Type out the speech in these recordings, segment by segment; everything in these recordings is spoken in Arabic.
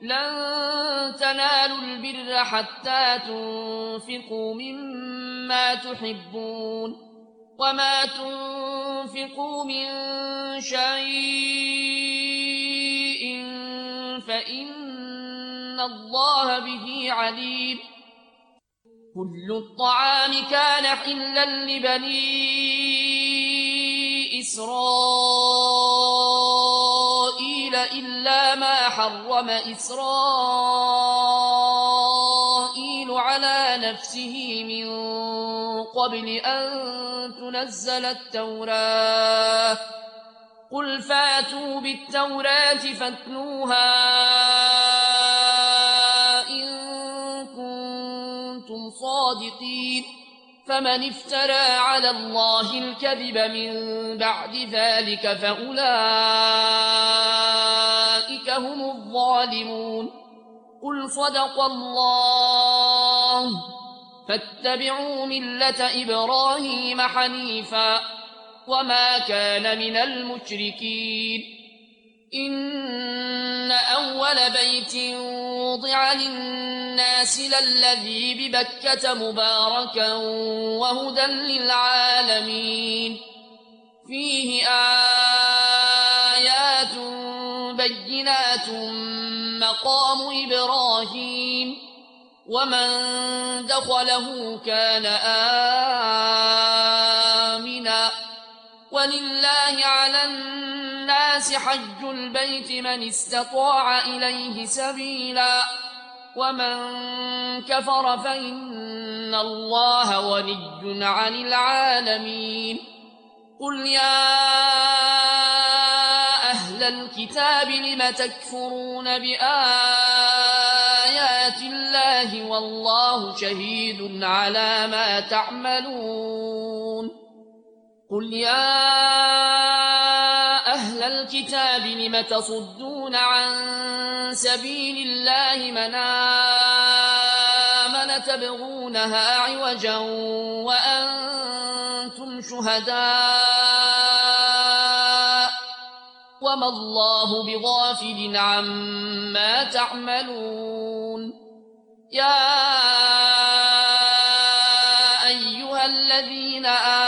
لن تنالوا البر حتى تنفقوا مما تحبون وما تنفقوا من شيء فإن الله به عليم كل الطعام كان حلا لبني إسرائيل إلا ما حرم إسرائيل على نفسه من قبل أن تنزل التوراة قل فاتوا بالتوراة فاتلوها إن كنتم صادقين فمن افترى على الله الكذب من بعد ذلك فأولئك هم الظالمون قل صدق الله فاتبعوا ملة إبراهيم حنيفا وما كان من المشركين إن أول بيت وضع للناس للذي ببكة مباركا وهدى للعالمين فيه آيات بينات مقام إبراهيم ومن دخله كان آمنا ولله على الناس حج البيت من استطاع إليه سبيلا ومن كفر فإن الله غني عن العالمين قل يا أهل الكتاب لم تكفرون بآيات الله والله شهيد على ما تعملون قل يا أهل الكتاب لم تصدون عن سبيل الله من آمن تبغونها عوجا وأنتم شهداء وما الله بغافل عما تعملون يا أيها الذين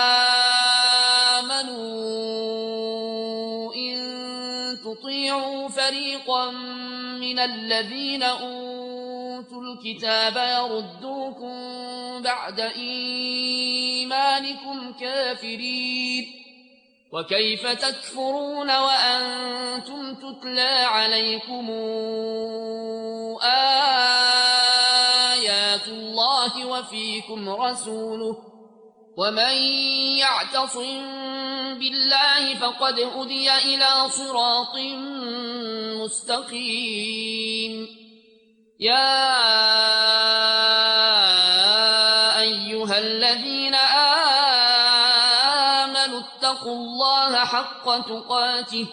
آمنوا إن تطيعوا فريقا من الذين أوتوا الكتاب يردوكم بعد إيمانكم كافرين وكيف تكفرون وأنتم تتلى عليكم آيات الله وفيكم رسوله ومن يعتصم بالله فقد هدي إلى صراط مستقيم يا أيها الذين آمنوا اتقوا الله حق تقاته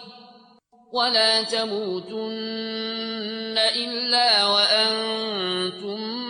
ولا تموتن إلا وأنتم